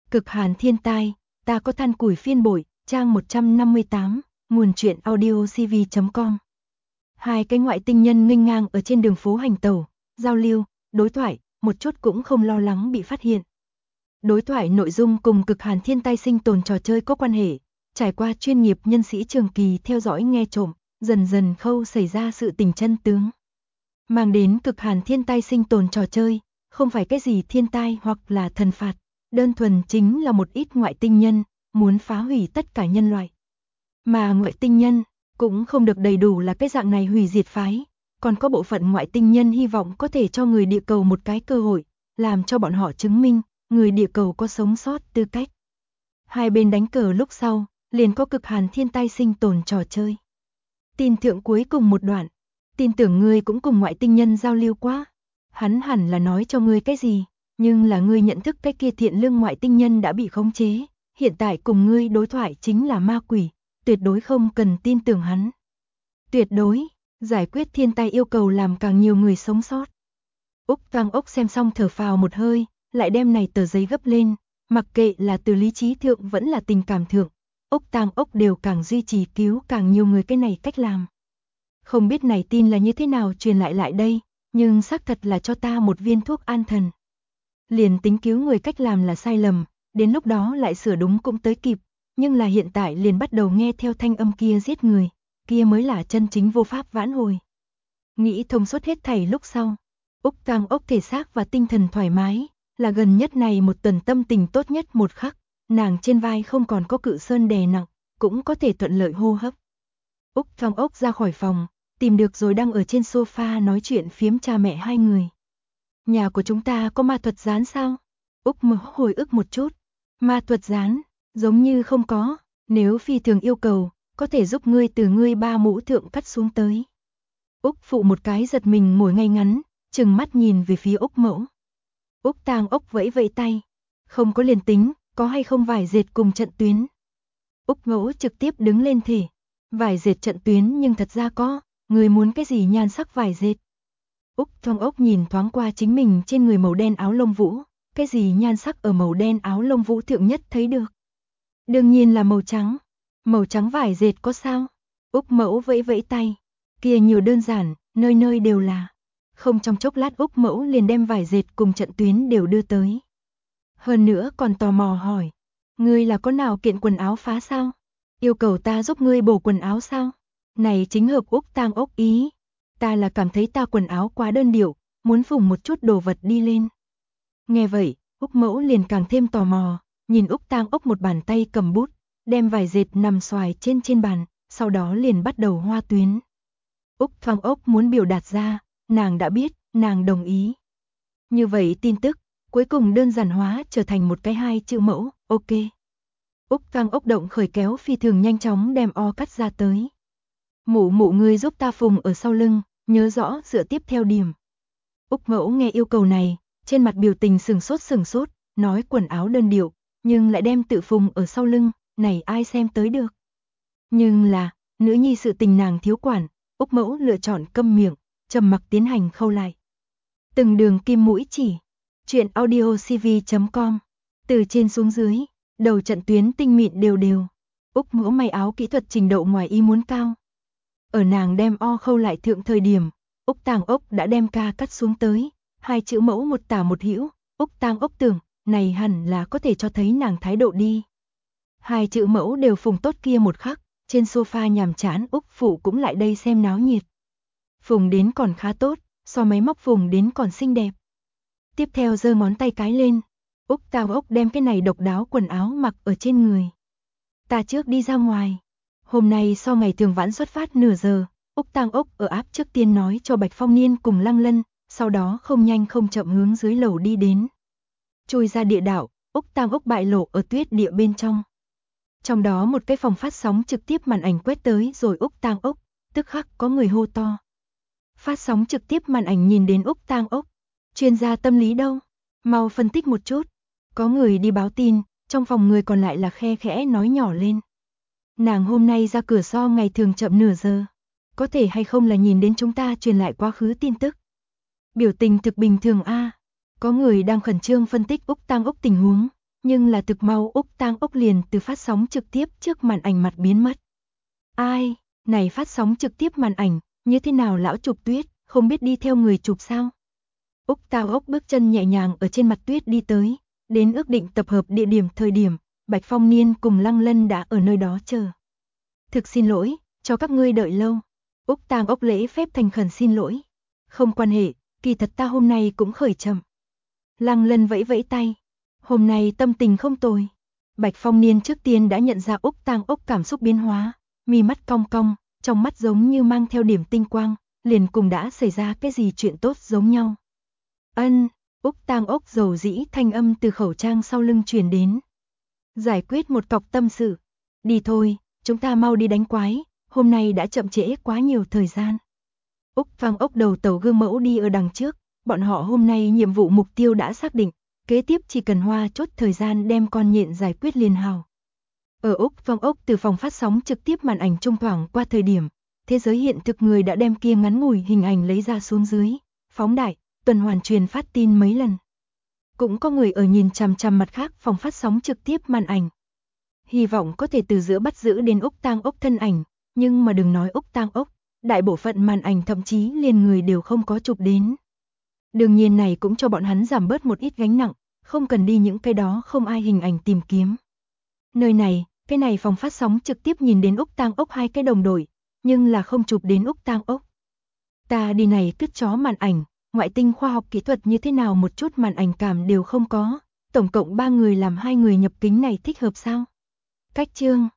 Cực hàn thiên tai, ta có than củi phiên bội, trang 158, nguồn truyện audio cv.com. Hai cái ngoại tinh nhân nghênh ngang ở trên đường phố hành tẩu, giao lưu, đối thoại, một chút cũng không lo lắng bị phát hiện. Đối thoại nội dung cùng cực hàn thiên tai sinh tồn trò chơi có quan hệ, trải qua chuyên nghiệp nhân sĩ trường kỳ theo dõi nghe trộm, dần dần khâu xảy ra sự tình chân tướng. Mang đến cực hàn thiên tai sinh tồn trò chơi, không phải cái gì thiên tai hoặc là thần phạt, đơn thuần chính là một ít ngoại tinh nhân, muốn phá hủy tất cả nhân loại. Mà ngoại tinh nhân, cũng không được đầy đủ là cái dạng này hủy diệt phái, còn có bộ phận ngoại tinh nhân hy vọng có thể cho người địa cầu một cái cơ hội, làm cho bọn họ chứng minh, người địa cầu có sống sót tư cách. Hai bên đánh cờ lúc sau, liền có cực hàn thiên tai sinh tồn trò chơi. Tin thượng cuối cùng một đoạn, tin tưởng ngươi cũng cùng ngoại tinh nhân giao lưu quá. Hắn hẳn là nói cho ngươi cái gì, nhưng là ngươi nhận thức cái kia thiện lương ngoại tinh nhân đã bị khống chế, hiện tại cùng ngươi đối thoại chính là ma quỷ, tuyệt đối không cần tin tưởng hắn. Tuyệt đối, giải quyết thiên tai yêu cầu làm càng nhiều người sống sót. Úc Toang Ốc xem xong thở phào một hơi, lại đem này tờ giấy gấp lên, mặc kệ là từ lý trí thượng vẫn là tình cảm thượng, Úc Toang Ốc đều càng duy trì cứu càng nhiều người cái này cách làm. Không biết này tin là như thế nào truyền lại đây, nhưng xác thật là cho ta một viên thuốc an thần. Liền tính cứu người cách làm là sai lầm, đến lúc đó lại sửa đúng cũng tới kịp, nhưng là hiện tại liền bắt đầu nghe theo thanh âm kia giết người, kia mới là chân chính vô pháp vãn hồi. Nghĩ thông suốt hết thảy lúc sau, Úc Toang Ốc thể xác và tinh thần thoải mái, là gần nhất này một tuần tâm tình tốt nhất một khắc, nàng trên vai không còn có cự sơn đè nặng, cũng có thể thuận lợi hô hấp. Úc Toang Ốc ra khỏi phòng, tìm được rồi đang ở trên sofa nói chuyện phiếm cha mẹ hai người. Nhà của chúng ta có ma thuật gián sao? Úc mơ hồi ức một chút. Ma thuật gián, giống như không có, nếu phi thường yêu cầu, có thể giúp ngươi từ ngươi ba mũ thượng cắt xuống tới. Úc phụ một cái giật mình ngồi ngay ngắn, trừng mắt nhìn về phía Úc mẫu. Úc Toang Ốc vẫy vẫy tay. Không có liền tính, có hay không vải dệt cùng trận tuyến. Úc mẫu trực tiếp đứng lên thể. Vải dệt trận tuyến nhưng thật ra có, người muốn cái gì nhan sắc vải dệt. Úc Toang Ốc nhìn thoáng qua chính mình trên người màu đen áo lông vũ, cái gì nhan sắc ở màu đen áo lông vũ thượng nhất thấy được. Đương nhiên là màu trắng vải dệt có sao? Úc mẫu vẫy vẫy tay, kia nhiều đơn giản, nơi nơi đều là. Không trong chốc lát Úc mẫu liền đem vải dệt cùng trận tuyến đều đưa tới. Hơn nữa còn tò mò hỏi, ngươi là có nào kiện quần áo phá sao? Yêu cầu ta giúp ngươi bổ quần áo sao? Này chính hợp Úc Toang Ốc ý. Ta là cảm thấy ta quần áo quá đơn điệu, muốn phủng một chút đồ vật đi lên. Nghe vậy, Úc mẫu liền càng thêm tò mò, nhìn Úc Toang Ốc một bàn tay cầm bút, đem vải dệt nằm xoài trên bàn, sau đó liền bắt đầu hoa tuyến. Úc Toang Ốc muốn biểu đạt ra, nàng đã biết, nàng đồng ý. Như vậy tin tức, cuối cùng đơn giản hóa trở thành một cái 2 chữ mẫu, ok. Úc Toang Ốc động khởi kéo phi thường nhanh chóng đem o cắt ra tới. Mụ ngươi giúp ta phùng ở sau lưng, nhớ rõ dựa tiếp theo điểm. Úc mẫu nghe yêu cầu này, trên mặt biểu tình sừng sốt, nói quần áo đơn điệu, nhưng lại đem tự phùng ở sau lưng, này ai xem tới được. Nhưng là, nữ nhi sự tình nàng thiếu quản, Úc mẫu lựa chọn câm miệng, trầm mặc tiến hành khâu lại. Từng đường kim mũi chỉ, truyện audio cv.com, từ trên xuống dưới, đầu trận tuyến tinh mịn đều. Úc mẫu may áo kỹ thuật trình độ ngoài ý muốn cao. Ở nàng đem o khâu lại thượng thời điểm, Úc Toang Ốc đã đem ca cắt xuống tới, 2 chữ mẫu một tả một hữu, Úc Toang Ốc tưởng, này hẳn là có thể cho thấy nàng thái độ đi. 2 chữ mẫu đều phùng tốt kia một khắc, trên sofa nhàm chán Úc phụ cũng lại đây xem náo nhiệt. Phùng đến còn khá tốt, so máy móc phùng đến còn xinh đẹp. Tiếp theo giơ ngón tay cái lên, Úc Toang Ốc đem cái này độc đáo quần áo mặc ở trên người. Ta trước đi ra ngoài. Hôm nay so ngày thường vãn xuất phát nửa giờ, Úc Toang Ốc ở áp trước tiên nói cho Bạch Phong Niên cùng Lăng Lân, sau đó không nhanh không chậm hướng dưới lầu đi đến. Chui ra địa đạo, Úc Toang Ốc bại lộ ở tuyết địa bên trong. Trong đó một cái phòng phát sóng trực tiếp màn ảnh quét tới rồi Úc Toang Ốc, tức khắc có người hô to. Phát sóng trực tiếp màn ảnh nhìn đến Úc Toang Ốc, chuyên gia tâm lý đâu? Mau phân tích một chút. Có người đi báo tin, trong phòng người còn lại là khe khẽ nói nhỏ lên. Nàng hôm nay ra cửa so ngày thường chậm nửa giờ. Có thể hay không là nhìn đến chúng ta truyền lại quá khứ tin tức. Biểu tình thực bình thường a. Có người đang khẩn trương phân tích Úc Toang Ốc tình huống, Nhưng là thực mau Úc Tang Ốc liền từ phát sóng trực tiếp trước màn ảnh mặt biến mất. Ai, này phát sóng trực tiếp màn ảnh, như thế nào lão chụp tuyết, không biết đi theo người chụp sao? Úc Tang Ốc bước chân nhẹ nhàng ở trên mặt tuyết đi tới, đến ước định tập hợp địa điểm thời điểm, Bạch Phong Niên cùng Lăng Lân đã ở nơi đó chờ. Thực xin lỗi, cho các ngươi đợi lâu. Úc Tang Ốc lễ phép thành khẩn xin lỗi. Không quan hệ, kỳ thật ta hôm nay cũng khởi chậm. Lăng Lân vẫy vẫy tay. Hôm nay tâm tình không tồi. Bạch Phong Niên trước tiên đã nhận ra Úc Tang Ốc cảm xúc biến hóa, mi mắt cong cong, trong mắt giống như mang theo điểm tinh quang, liền cùng đã xảy ra cái gì chuyện tốt giống nhau. Ân, Úc Tang Ốc dầu dĩ thanh âm từ khẩu trang sau lưng truyền đến. Giải quyết một cọc tâm sự. Đi thôi, chúng ta mau đi đánh quái, hôm nay đã chậm trễ quá nhiều thời gian. Úc Tang Ốc đầu tàu gương mẫu đi ở đằng trước, bọn họ hôm nay nhiệm vụ mục tiêu đã xác định, kế tiếp chỉ cần hoa chốt thời gian đem con nhện giải quyết liền hào. Ở Úc Tang Ốc từ phòng phát sóng trực tiếp màn ảnh trung thoảng qua thời điểm, thế giới hiện thực người đã đem kia ngắn ngủi hình ảnh lấy ra xuống dưới, phóng đại, tuần hoàn truyền phát tin mấy lần. Cũng có người ở nhìn chằm chằm mặt khác phòng phát sóng trực tiếp màn ảnh. Hy vọng có thể từ giữa bắt giữ đến Úc Tang Ốc thân ảnh, nhưng mà đừng nói Úc Tang Ốc, đại bộ phận màn ảnh thậm chí liền người đều không có chụp đến. Đương nhiên này cũng cho bọn hắn giảm bớt một ít gánh nặng, không cần đi những cái đó không ai hình ảnh tìm kiếm. Nơi này, cái này phòng phát sóng trực tiếp nhìn đến Úc Tang Ốc hai cái đồng đội, nhưng là không chụp đến Úc Tang Ốc. Ta đi này cứt chó màn ảnh, ngoại tinh khoa học kỹ thuật như thế nào một chút màn ảnh cảm đều không có, tổng cộng 3 người làm 2 người nhập kính này thích hợp sao? Cách chương